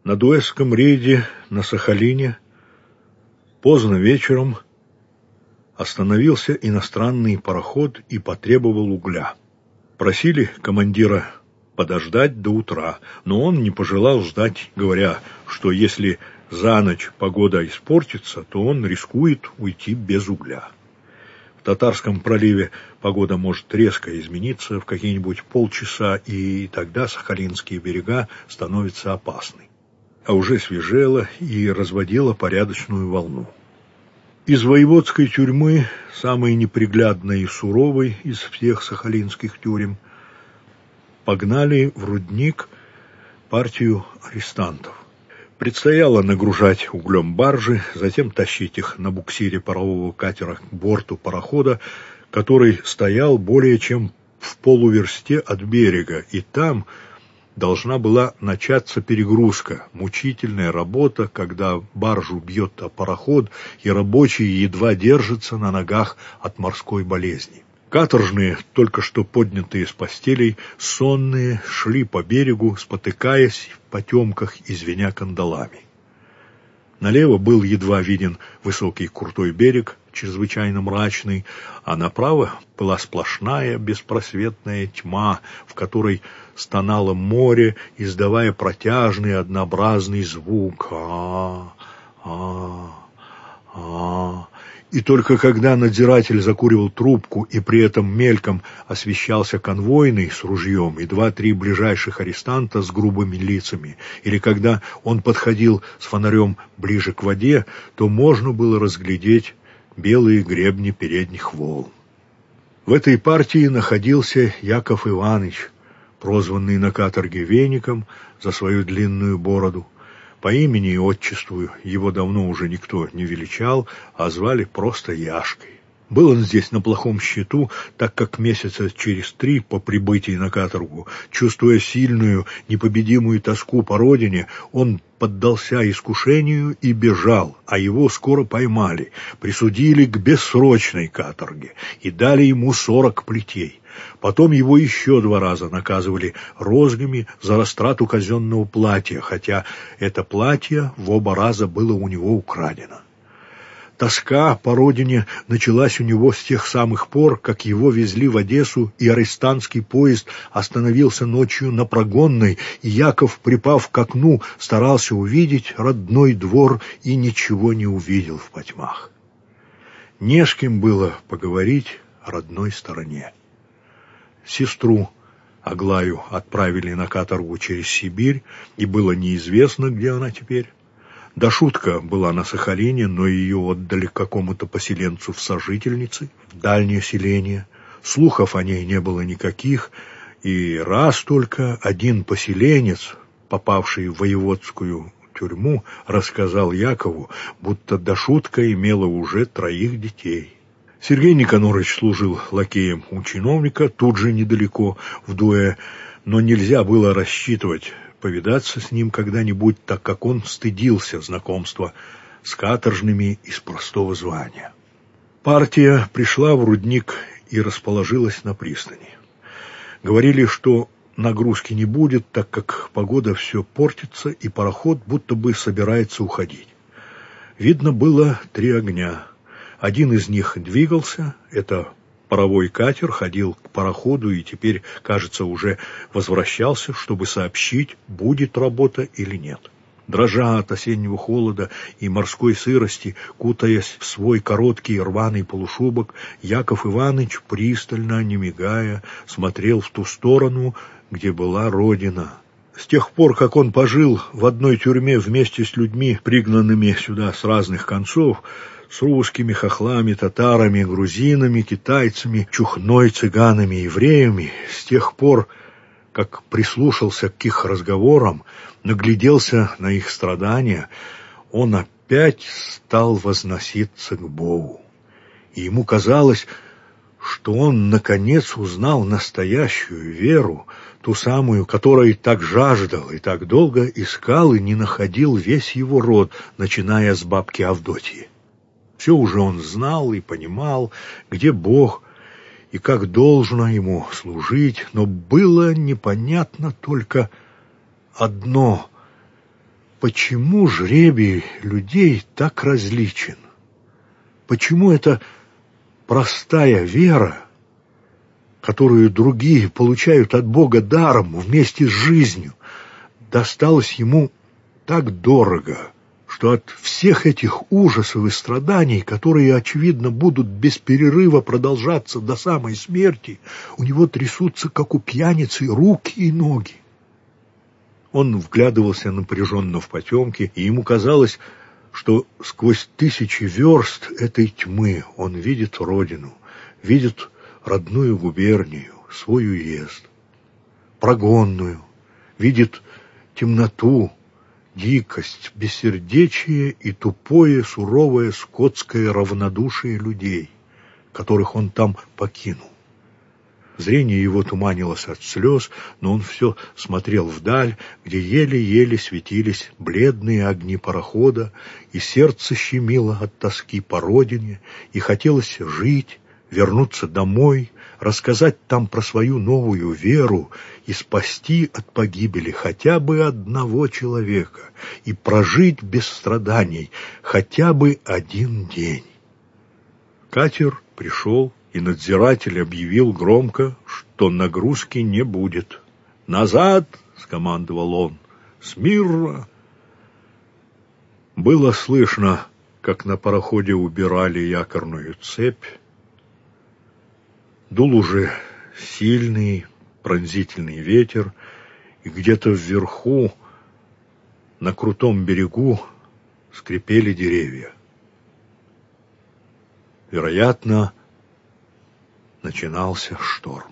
На Дуэском рейде на Сахалине поздно вечером остановился иностранный пароход и потребовал угля. Просили командира подождать до утра, но он не пожелал ждать, говоря, что если за ночь погода испортится, то он рискует уйти без угля. В Татарском проливе погода может резко измениться в какие-нибудь полчаса, и тогда сахалинские берега становятся опасны. А уже свежело и разводило порядочную волну. Из воеводской тюрьмы, самой неприглядной и суровой из всех сахалинских тюрем, погнали в рудник партию арестантов. Предстояло нагружать углем баржи, затем тащить их на буксире парового катера к борту парохода, который стоял более чем в полуверсте от берега, и там должна была начаться перегрузка, мучительная работа, когда баржу бьет о пароход, и рабочие едва держатся на ногах от морской болезни. Каторжные, только что поднятые с постелей, сонные, шли по берегу, спотыкаясь в потемках и звеня кандалами. Налево был едва виден высокий крутой берег, чрезвычайно мрачный, а направо была сплошная беспросветная тьма, в которой стонало море, издавая протяжный однообразный звук «а-а-а-а». И только когда надзиратель закуривал трубку и при этом мельком освещался конвойный с ружьем и 2-3 ближайших арестанта с грубыми лицами, или когда он подходил с фонарем ближе к воде, то можно было разглядеть белые гребни передних волн. В этой партии находился Яков Иванович, прозванный на каторге Веником за свою длинную бороду. По имени и отчеству его давно уже никто не величал, а звали просто Яшкой. Был он здесь на плохом счету, так как месяца через 3 по прибытии на каторгу, чувствуя сильную, непобедимую тоску по родине, он поддался искушению и бежал, а его скоро поймали, присудили к бессрочной каторге и дали ему 40 плетей. Потом его еще 2 раза наказывали розгами за растрату казенного платья, хотя это платье в оба раза было у него украдено. Тоска по родине началась у него с тех самых пор, как его везли в Одессу, и арестантский поезд остановился ночью на Прогонной, и Яков, припав к окну, старался увидеть родной двор и ничего не увидел в потьмах. Не с кем было поговорить о родной стороне. Сестру Аглаю отправили на каторгу через Сибирь, и было неизвестно, где она теперь. Дашутка была на Сахалине, но ее отдали какому-то поселенцу в Сожительнице, в дальнее селение. Слухов о ней не было никаких, и раз только один поселенец, попавший в воеводскую тюрьму, рассказал Якову, будто Дашутка имела уже 3 детей. Сергей Никонорович служил лакеем у чиновника, тут же недалеко, в Дуэ, но нельзя было рассчитывать повидаться с ним когда-нибудь, так как он стыдился знакомства с каторжными из простого звания. Партия пришла в рудник и расположилась на пристани. Говорили, что нагрузки не будет, так как погода все портится, и пароход будто бы собирается уходить. Видно было 3 огня. Один из них двигался, это паровой катер, ходил к пароходу и теперь, кажется, уже возвращался, чтобы сообщить, будет работа или нет. Дрожа от осеннего холода и морской сырости, кутаясь в свой короткий рваный полушубок, Яков Иванович, пристально, не мигая, смотрел в ту сторону, где была родина. С тех пор, как он пожил в одной тюрьме вместе с людьми, пригнанными сюда с разных концов, с русскими, хохлами, татарами, грузинами, китайцами, чухной, цыганами, евреями, с тех пор, как прислушался к их разговорам, нагляделся на их страдания, он опять стал возноситься к Богу. И ему казалось, что он наконец узнал настоящую веру, ту самую, которой так жаждал и так долго искал и не находил весь его род, начиная с бабки Авдотьи. Все уже он знал и понимал, где Бог и как должно ему служить, но было непонятно только одно: почему жребий людей так различен? Почему эта простая вера, которую другие получают от Бога даром вместе с жизнью, досталась ему так дорого, что от всех этих ужасов и страданий, которые, очевидно, будут без перерыва продолжаться до самой смерти, у него трясутся, как у пьяницы, руки и ноги. Он вглядывался напряженно в потемки, и ему казалось, что сквозь тысячи верст этой тьмы он видит родину, видит родную губернию, свой уезд, прогонную, видит темноту, дикость, бессердечие и тупое, суровое скотское равнодушие людей, которых он там покинул. Зрение его туманилось от слез, но он все смотрел вдаль, где еле-еле светились бледные огни парохода, и сердце щемило от тоски по родине, и хотелось жить, вернуться домой, рассказать там про свою новую веру и спасти от погибели хотя бы одного человека и прожить без страданий хотя бы один день. Катер пришел, и надзиратель объявил громко, что нагрузки не будет. «Назад!» — скомандовал он. «Смирно!» Было слышно, как на пароходе убирали якорную цепь. Дул уже сильный, пронзительный ветер, и где-то вверху, на крутом берегу, скрипели деревья. Вероятно, начинался шторм.